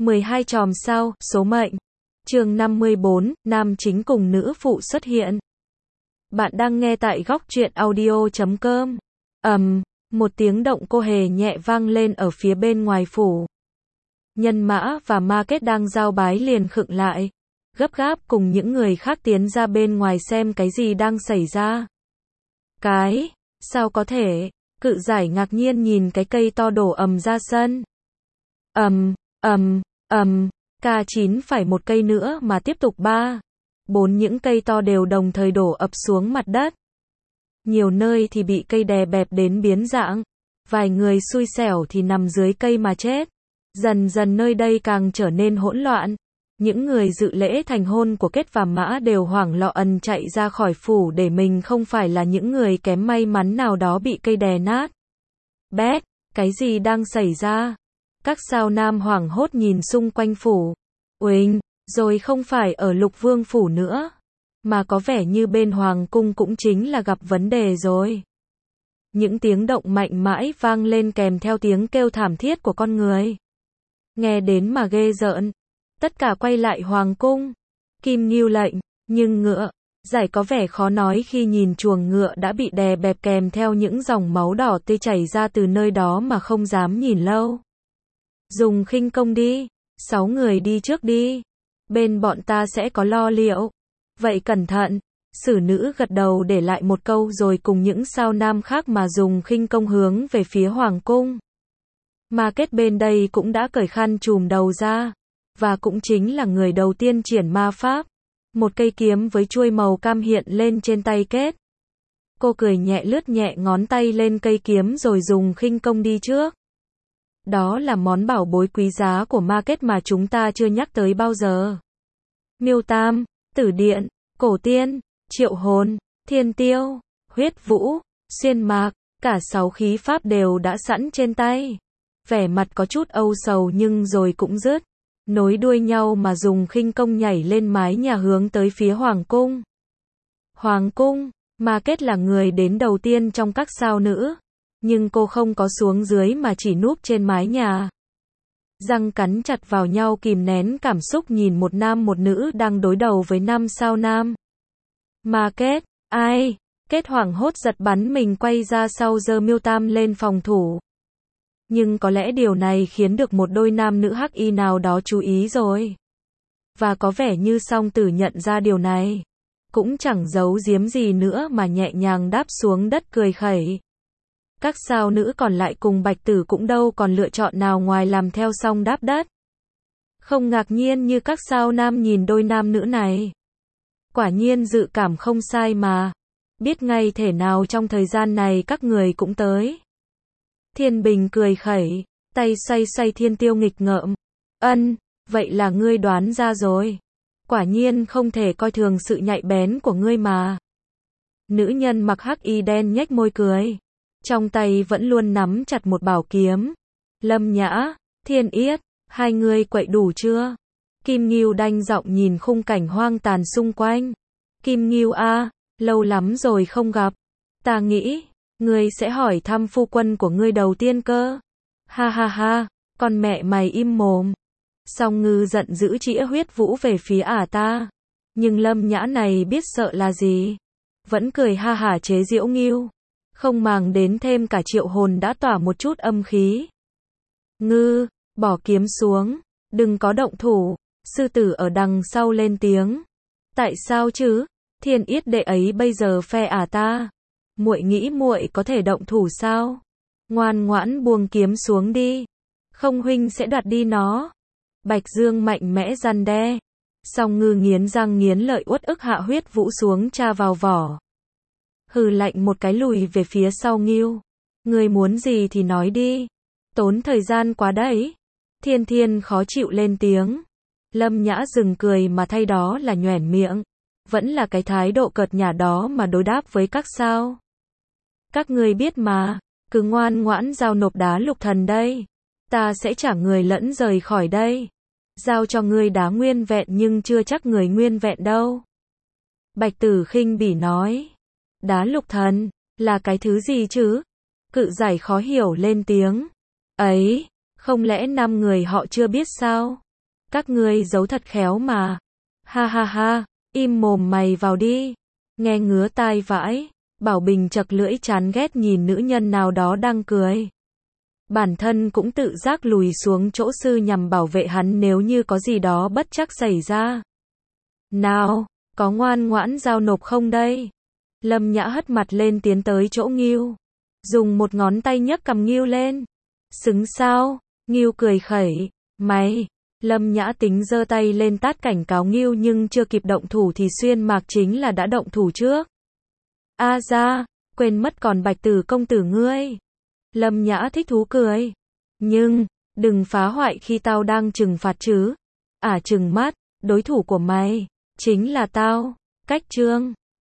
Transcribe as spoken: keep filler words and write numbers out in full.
mười hai chòm sao, số mệnh. Chương năm mươi bốn, nam chính cùng nữ phụ xuất hiện. Bạn đang nghe tại góc truyện audio chấm com. Ầm, um, một tiếng động cô hề nhẹ vang lên ở phía bên ngoài phủ. Nhân mã và ma kết đang giao bái liền khựng lại, gấp gáp cùng những người khác tiến ra bên ngoài xem cái gì đang xảy ra. Cái, sao có thể? Cự giải ngạc nhiên nhìn cái cây to đổ ầm ra sân. Ầm, ầm, ầm, K chín phải một cây nữa mà tiếp tục ba, bốn những cây to đều đồng thời đổ ập xuống mặt đất. Nhiều nơi thì bị cây đè bẹp đến biến dạng, vài người xui xẻo thì nằm dưới cây mà chết. Dần dần nơi đây càng trở nên hỗn loạn. Những người dự lễ thành hôn của Kết và Mã đều hoảng loạn ẩn chạy ra khỏi phủ để mình không phải là những người kém may mắn nào đó bị cây đè nát. Bét, cái gì đang xảy ra? Các sao nam hoảng hốt nhìn xung quanh phủ. Uỳnh, rồi không phải ở Lục Vương phủ nữa, mà có vẻ như bên Hoàng cung cũng chính là gặp vấn đề rồi. Những tiếng động mạnh mãi vang lên kèm theo tiếng kêu thảm thiết của con người. Nghe đến mà ghê rợn. Tất cả quay lại Hoàng cung. Kim Ngưu lệnh, nhưng ngựa, giải có vẻ khó nói khi nhìn chuồng ngựa đã bị đè bẹp kèm theo những dòng máu đỏ tươi chảy ra từ nơi đó mà không dám nhìn lâu. Dùng khinh công đi, sáu người đi trước đi. Bên bọn ta sẽ có lo liệu. Vậy cẩn thận. Sử nữ gật đầu để lại một câu rồi cùng những sao nam khác mà dùng khinh công hướng về phía Hoàng cung. Ma Kết bên đây cũng đã cởi khăn trùm đầu ra, và cũng chính là người đầu tiên triển ma pháp. Một cây kiếm với chuôi màu cam hiện lên trên tay Kết. Cô cười nhẹ lướt nhẹ ngón tay lên cây kiếm rồi dùng khinh công đi trước. Đó là món bảo bối quý giá của Ma Kết mà chúng ta chưa nhắc tới bao giờ. Miêu Tam, Tử Điện, Cổ Tiên, Triệu Hồn, Thiên Tiêu, Huyết Vũ, Xuyên Mạc, cả sáu khí pháp đều đã sẵn trên tay. Vẻ mặt có chút âu sầu nhưng rồi cũng dứt, nối đuôi nhau mà dùng khinh công nhảy lên mái nhà hướng tới phía Hoàng cung. Hoàng cung, Ma Kết là người đến đầu tiên trong các sao nữ, nhưng cô không có xuống dưới mà chỉ núp trên mái nhà. Răng cắn chặt vào nhau kìm nén cảm xúc nhìn một nam một nữ đang đối đầu với năm sao nam. Ma Kết, ai? Kết hoảng hốt giật bắn mình quay ra sau giơ Miêu Tam lên phòng thủ. Nhưng có lẽ điều này khiến được một đôi nam nữ hắc y nào đó chú ý rồi. Và có vẻ như song tử nhận ra điều này. Cũng chẳng giấu giếm gì nữa mà nhẹ nhàng đáp xuống đất cười khẩy. Các sao nữ còn lại cùng Bạch Tử cũng đâu còn lựa chọn nào ngoài làm theo song đáp đất. Không ngạc nhiên như các sao nam nhìn đôi nam nữ này. Quả nhiên dự cảm không sai mà. Biết ngay thể nào trong thời gian này các người cũng tới. Thiên Bình cười khẩy, tay xoay xoay Thiên Tiêu nghịch ngợm. Ân, vậy là ngươi đoán ra rồi. Quả nhiên không thể coi thường sự nhạy bén của ngươi mà. Nữ nhân mặc hắc y đen nhếch môi cười. Trong tay vẫn luôn nắm chặt một bảo kiếm. Lâm Nhã, Thiên Yết, hai người quậy đủ chưa? Kim Ngưu đanh giọng nhìn khung cảnh hoang tàn xung quanh. Kim Ngưu a, lâu lắm rồi không gặp. Ta nghĩ, ngươi sẽ hỏi thăm phu quân của ngươi đầu tiên cơ. Ha ha ha, con mẹ mày im mồm. Song Ngư giận dữ chĩa Huyết Vũ về phía ả ta. Nhưng Lâm Nhã này biết sợ là gì. Vẫn cười ha hả chế giễu Ngưu. Không màng đến thêm cả Triệu Hồn đã tỏa một chút âm khí. Ngư, bỏ kiếm xuống. Đừng có động thủ. Sư tử ở đằng sau lên tiếng. Tại sao chứ? Thiên Yết đệ ấy bây giờ phe ả ta. Muội nghĩ muội có thể động thủ sao? Ngoan ngoãn buông kiếm xuống đi. Không huynh sẽ đoạt đi nó. Bạch Dương mạnh mẽ răn đe. Song Ngư nghiến răng nghiến lợi uất ức hạ Huyết Vũ xuống tra vào vỏ. Hừ lạnh một cái lùi về phía sau Ngưu. Ngươi muốn gì thì nói đi. Tốn thời gian quá đấy. Thiên Thiên khó chịu lên tiếng. Lâm Nhã dừng cười mà thay đó là nhoẻn miệng. Vẫn là cái thái độ cợt nhả đó mà đối đáp với các sao. Các ngươi biết mà, cứ ngoan ngoãn giao nộp đá lục thần đây. Ta sẽ trả người lẫn rời khỏi đây. Giao cho ngươi đá nguyên vẹn nhưng chưa chắc người nguyên vẹn đâu. Bạch Tử khinh bỉ nói. Đá lục thần, là cái thứ gì chứ? Cự giải khó hiểu lên tiếng. Ấy, không lẽ năm người họ chưa biết sao? Các ngươi giấu thật khéo mà. Ha ha ha, im mồm mày vào đi. Nghe ngứa tai vãi. Bảo Bình chật lưỡi chán ghét nhìn nữ nhân nào đó đang cười. Bản thân cũng tự giác lùi xuống chỗ sư nhằm bảo vệ hắn nếu như có gì đó bất trắc xảy ra. Nào, có ngoan ngoãn giao nộp không đây? Lâm Nhã hất mặt lên tiến tới chỗ Ngưu. Dùng một ngón tay nhấc cầm Ngưu lên. Xứng sao? Ngưu cười khẩy. Mày! Lâm Nhã tính giơ tay lên tát cảnh cáo Ngưu nhưng chưa kịp động thủ thì Xuyên Mạc chính là đã động thủ trước. A ra, quên mất còn Bạch Tử công tử ngươi. Lâm Nhã thích thú cười. Nhưng, đừng phá hoại khi tao đang trừng phạt chứ. À trừng mắt, đối thủ của mày, chính là tao. Cách trương.